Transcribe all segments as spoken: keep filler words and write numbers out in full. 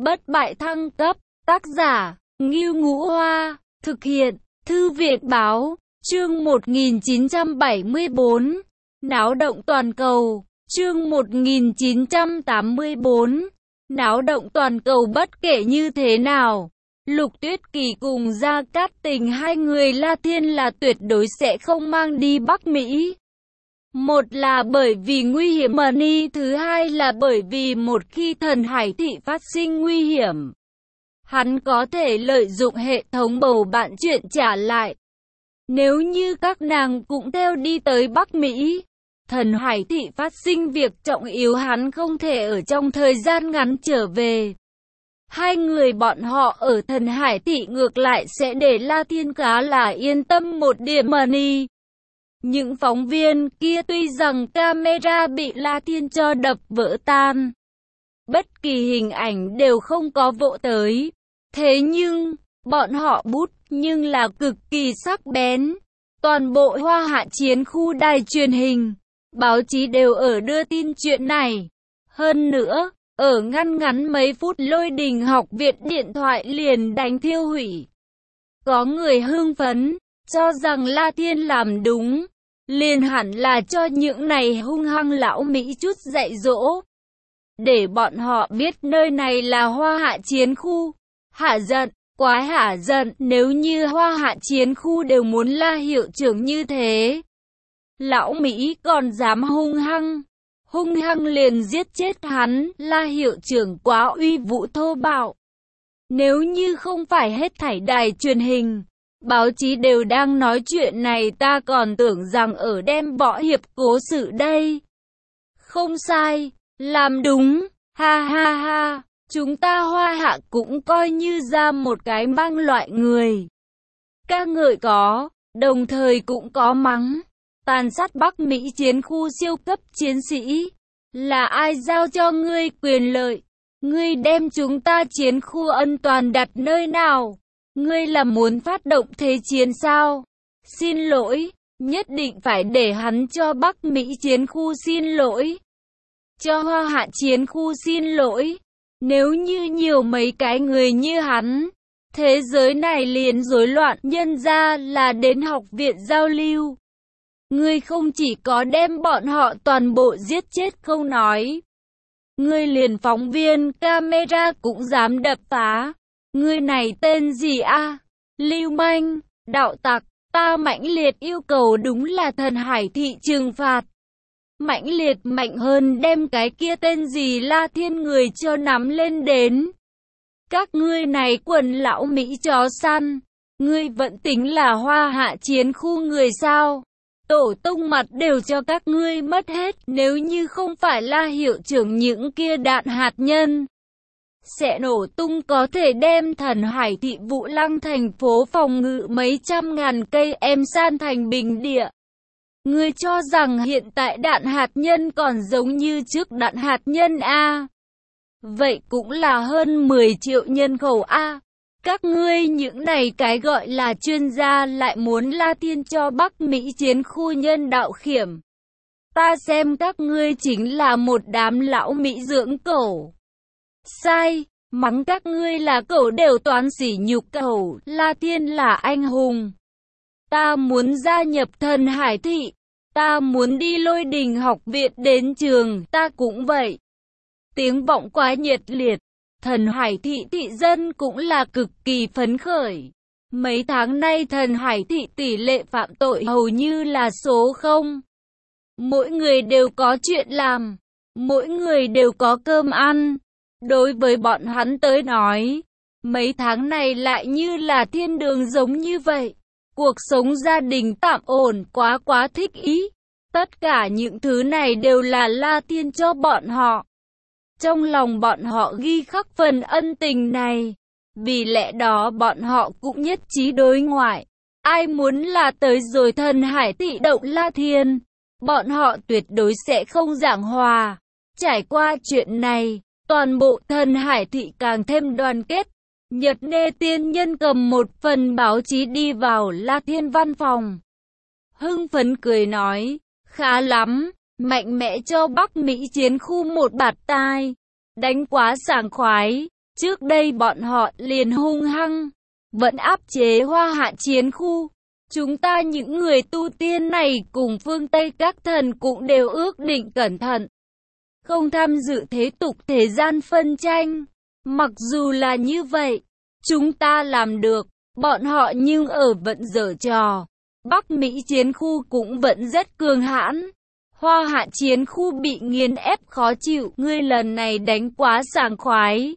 Bất bại thăng cấp, tác giả, Ngưu Ngũ Hoa, thực hiện, Thư viện Báo, chương một nghìn chín trăm bảy mươi bốn, náo động toàn cầu, chương một nghìn chín trăm tám mươi bốn, náo động toàn cầu. Bất kể như thế nào, Lục Tuyết Kỳ cùng Gia Cát Tình hai người La Thiên là tuyệt đối sẽ không mang đi Bắc Mỹ. Một là bởi vì nguy hiểm mờ ni, thứ hai là bởi vì một khi thần hải thị phát sinh nguy hiểm, hắn có thể lợi dụng hệ thống bầu bạn chuyện trả lại. Nếu như các nàng cũng theo đi tới Bắc Mỹ, thần hải thị phát sinh việc trọng yếu, hắn không thể ở trong thời gian ngắn trở về. Hai người bọn họ ở thần hải thị ngược lại sẽ để La Thiên khá là yên tâm một điểm mờ ni. Những phóng viên kia tuy rằng camera bị La Thiên cho đập vỡ tan, bất kỳ hình ảnh đều không có vỗ tới, thế nhưng bọn họ bút nhưng là cực kỳ sắc bén. Toàn bộ Hoa Hạ chiến khu đài truyền hình, báo chí đều ở đưa tin chuyện này. Hơn nữa, ở ngăn ngắn mấy phút, Lôi Đình học viện điện thoại liền đánh thiêu hủy. Có người hưng phấn, cho rằng La Thiên làm đúng, liền hẳn là cho những này hung hăng lão Mỹ chút dạy dỗ, để bọn họ biết nơi này là Hoa Hạ chiến khu. Hạ giận, quái hạ giận, nếu như Hoa Hạ chiến khu đều muốn La hiệu trưởng như thế, lão Mỹ còn dám hung hăng, hung hăng liền giết chết hắn. La hiệu trưởng quá uy vũ thô bạo. Nếu như không phải hết thảy đài truyền hình, báo chí đều đang nói chuyện này, ta còn tưởng rằng ở đem võ hiệp cố sự đây. Không sai, làm đúng, ha ha ha, chúng ta Hoa Hạ cũng coi như ra một cái mang loại người. Ca ngợi có, đồng thời cũng có mắng. Tàn sát Bắc Mỹ chiến khu siêu cấp chiến sĩ, là ai giao cho ngươi quyền lợi? Ngươi đem chúng ta chiến khu an toàn đặt nơi nào? Ngươi là muốn phát động thế chiến sao? Xin lỗi, nhất định phải để hắn cho Bắc Mỹ chiến khu xin lỗi, cho Hoa Hạ chiến khu xin lỗi. Nếu như nhiều mấy cái người như hắn, thế giới này liền rối loạn. Nhân ra là đến học viện giao lưu, ngươi không chỉ có đem bọn họ toàn bộ giết chết không nói, ngươi liền phóng viên camera cũng dám đập phá. Ngươi này tên gì a? À? Lưu manh, đạo tặc. Ta mãnh liệt yêu cầu đúng là thần hải thị trừng phạt. Mãnh liệt mạnh hơn đem cái kia tên gì La Thiên người cho nắm lên đến. Các ngươi này quần lão Mỹ chó săn, ngươi vẫn tính là Hoa Hạ chiến khu người sao? Tổ tông mặt đều cho các ngươi mất hết. Nếu như không phải La hiệu trưởng những kia đạn hạt nhân sẽ nổ tung, có thể đem thần hải thị Vũ Lăng thành phố phòng ngự mấy trăm ngàn cây em san thành bình địa. Ngươi cho rằng hiện tại đạn hạt nhân còn giống như trước đạn hạt nhân a? Vậy cũng là hơn mười triệu nhân khẩu a. Các ngươi những này cái gọi là chuyên gia lại muốn La Thiên cho Bắc Mỹ chiến khu nhân đạo khiểm. Ta xem các ngươi chính là một đám lão Mỹ dưỡng cẩu. Sai, mắng các ngươi là cẩu đều toán sỉ nhục cẩu. La Thiên là anh hùng. Ta muốn gia nhập thần hải thị. Ta muốn đi Lôi Đình học viện đến trường. Ta cũng vậy. Tiếng vọng quá nhiệt liệt. Thần hải thị thị dân cũng là cực kỳ phấn khởi. Mấy tháng nay thần hải thị tỷ lệ phạm tội hầu như là số không. Mỗi người đều có chuyện làm, mỗi người đều có cơm ăn. Đối với bọn hắn tới nói, mấy tháng này lại như là thiên đường giống như vậy. Cuộc sống gia đình tạm ổn, quá quá thích ý. Tất cả những thứ này đều là La Thiên cho bọn họ. Trong lòng bọn họ ghi khắc phần ân tình này. Vì lẽ đó bọn họ cũng nhất trí đối ngoại. Ai muốn là tới rồi thần hải thị động La Thiên, bọn họ tuyệt đối sẽ không giảng hòa. Trải qua chuyện này, toàn bộ thần hải thị càng thêm đoàn kết. Nhật Nê tiên nhân cầm một phần báo chí đi vào La Thiên văn phòng, hưng phấn cười nói, khá lắm, mạnh mẽ cho Bắc Mỹ chiến khu một bạt tai, đánh quá sảng khoái. Trước đây bọn họ liền hung hăng, vẫn áp chế Hoa Hạ chiến khu. Chúng ta những người tu tiên này cùng phương Tây các thần cũng đều ước định cẩn thận, không tham dự thế tục thế gian phân tranh. Mặc dù là như vậy, chúng ta làm được, bọn họ nhưng ở vẫn giở trò. Bắc Mỹ chiến khu cũng vẫn rất cường hãn. Hoa Hạ chiến khu bị nghiền ép khó chịu, ngươi lần này đánh quá sảng khoái.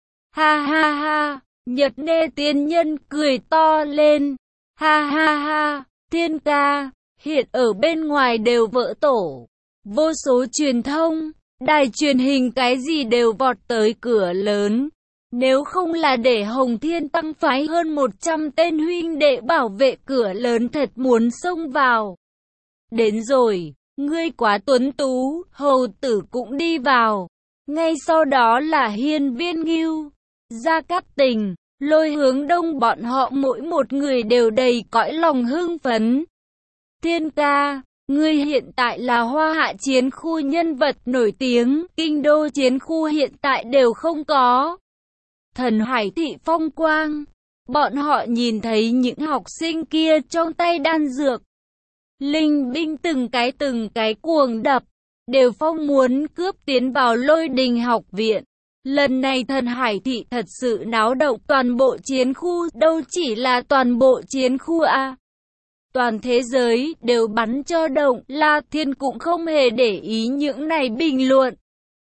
Ha ha ha, Nhật Nê tiên nhân cười to lên. Ha ha ha, Thiên ca, hiện ở bên ngoài đều vỡ tổ. Vô số truyền thông, đài truyền hình cái gì đều vọt tới cửa lớn. Nếu không là để Hồng Thiên tăng phái hơn một trăm tên huynh đệ bảo vệ cửa lớn thật muốn xông vào. Đến rồi, ngươi quá tuấn tú, hầu tử cũng đi vào. Ngay sau đó là Hiên Viên Ngưu, Gia Cát Tình, Lôi Hướng Đông, bọn họ mỗi một người đều đầy cõi lòng hưng phấn. Thiên ca, ngươi hiện tại là Hoa Hạ chiến khu nhân vật nổi tiếng, kinh đô chiến khu hiện tại đều không có. Thần Hải thị phong quang, bọn họ nhìn thấy những học sinh kia trong tay đan dược. Linh binh từng cái từng cái cuồng đập, đều phong muốn cướp tiến vào Lôi Đình học viện. Lần này Thần Hải thị thật sự náo động toàn bộ chiến khu, đâu chỉ là toàn bộ chiến khu a. Toàn thế giới đều bắn cho động, La Thiên cũng không hề để ý những này bình luận.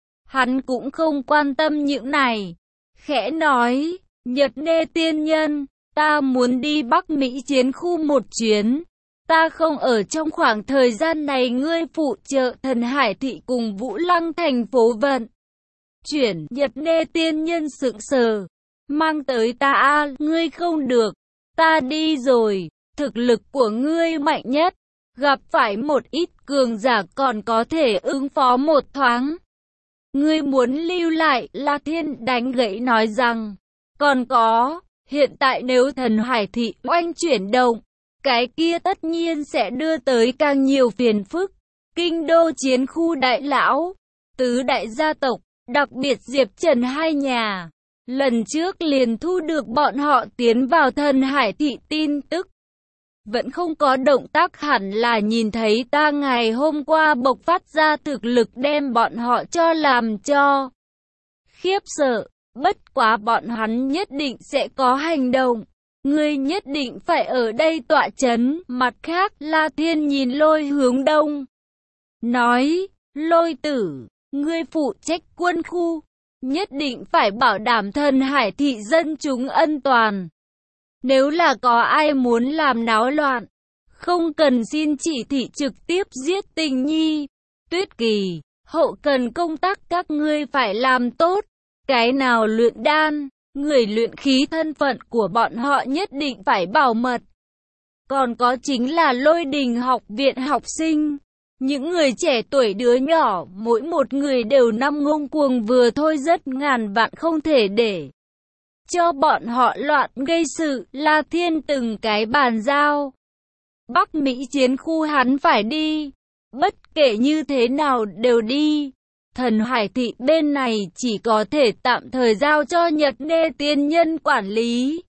Hắn cũng không quan tâm những này. Khẽ nói, Nhật Nê tiên nhân, ta muốn đi Bắc Mỹ chiến khu một chuyến. Ta không ở trong khoảng thời gian này, ngươi phụ trợ Thần Hải thị cùng Vũ Lăng thành phố vận chuyển. Nhật Nê tiên nhân sững sờ, mang tới ta a, ngươi không được, ta đi rồi. Thực lực của ngươi mạnh nhất, gặp phải một ít cường giả còn có thể ứng phó một thoáng. Ngươi muốn lưu lại, La Thiên đánh gãy nói rằng, còn có, hiện tại nếu Thần Hải thị oanh chuyển động, cái kia tất nhiên sẽ đưa tới càng nhiều phiền phức. Kinh đô chiến khu đại lão, tứ đại gia tộc, đặc biệt Diệp Trần hai nhà, lần trước liền thu được bọn họ tiến vào Thần Hải thị tin tức. Vẫn không có động tác, hẳn là nhìn thấy ta ngày hôm qua bộc phát ra thực lực đem bọn họ cho làm cho khiếp sợ. Bất quá bọn hắn nhất định sẽ có hành động. Ngươi nhất định phải ở đây tọa chấn. Mặt khác, La Thiên nhìn Lôi Hướng Đông, nói, Lôi tử, ngươi phụ trách quân khu, nhất định phải bảo đảm Thần Hải thị dân chúng ân toàn. Nếu là có ai muốn làm náo loạn, không cần xin chỉ thị, trực tiếp giết Tình Nhi, Tuyết Kỳ. Hậu cần công tác các ngươi phải làm tốt. Cái nào luyện đan, người luyện khí, thân phận của bọn họ nhất định phải bảo mật. Còn có chính là Lôi Đình học viện học sinh. Những người trẻ tuổi đứa nhỏ, mỗi một người đều năm ngông cuồng vừa thôi, rất ngàn vạn không thể để cho bọn họ loạn gây sự. La Thiên từng cái bàn giao. Bắc Mỹ chiến khu hắn phải đi, bất kể như thế nào đều đi. Thần Hải thị bên này chỉ có thể tạm thời giao cho Nhật Nê tiên nhân quản lý.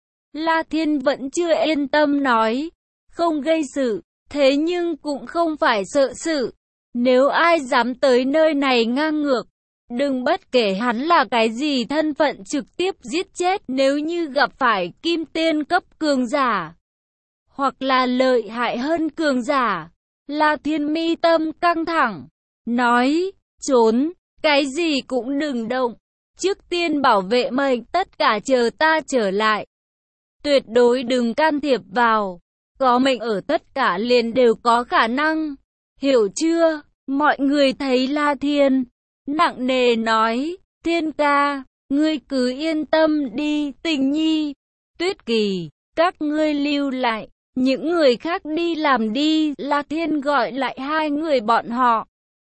La Thiên vẫn chưa yên tâm nói, không gây sự, thế nhưng cũng không phải sợ sự. Nếu ai dám tới nơi này ngang ngược, đừng bất kể hắn là cái gì thân phận, trực tiếp giết chết. Nếu như gặp phải kim tiên cấp cường giả, hoặc là lợi hại hơn cường giả, La Thiên mi tâm căng thẳng, nói, trốn, cái gì cũng đừng động, trước tiên bảo vệ mệnh, tất cả chờ ta trở lại. Tuyệt đối đừng can thiệp vào, có mệnh ở tất cả liền đều có khả năng, hiểu chưa? Mọi người thấy La Thiên nặng nề nói, Thiên ca, ngươi cứ yên tâm đi. Tình Nhi, Tuyết Kỳ, các ngươi lưu lại, những người khác đi làm đi. La Thiên gọi lại hai người bọn họ,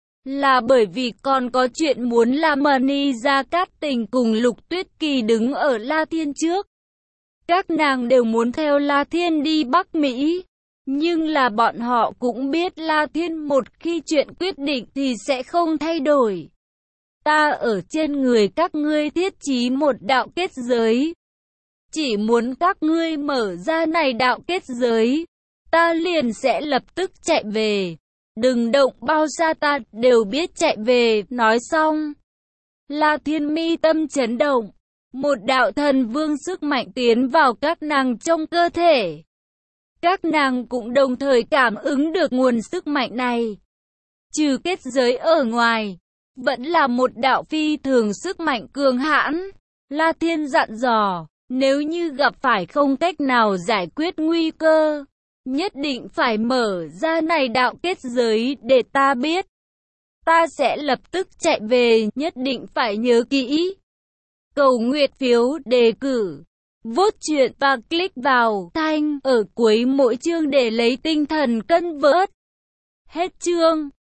là bởi vì còn có chuyện muốn làm. Mani Gia Cát Tình cùng Lục Tuyết Kỳ đứng ở La Thiên trước. Các nàng đều muốn theo La Thiên đi Bắc Mỹ. Nhưng là bọn họ cũng biết La Thiên một khi chuyện quyết định thì sẽ không thay đổi. Ta ở trên người các ngươi thiết trí một đạo kết giới. Chỉ muốn các ngươi mở ra này đạo kết giới, ta liền sẽ lập tức chạy về. Đừng động bao xa ta đều biết chạy về. Nói xong, La Thiên mi tâm chấn động. Một đạo thần vương sức mạnh tiến vào các nàng trong cơ thể. Các nàng cũng đồng thời cảm ứng được nguồn sức mạnh này. Trừ kết giới ở ngoài, vẫn là một đạo phi thường sức mạnh cường hãn. La Thiên dặn dò, nếu như gặp phải không cách nào giải quyết nguy cơ, nhất định phải mở ra này đạo kết giới để ta biết. Ta sẽ lập tức chạy về, nhất định phải nhớ kỹ. Cầu nguyện phiếu đề cử, vote chuyện và click vào thanh ở cuối mỗi chương để lấy tinh thần cân vớt. Hết chương.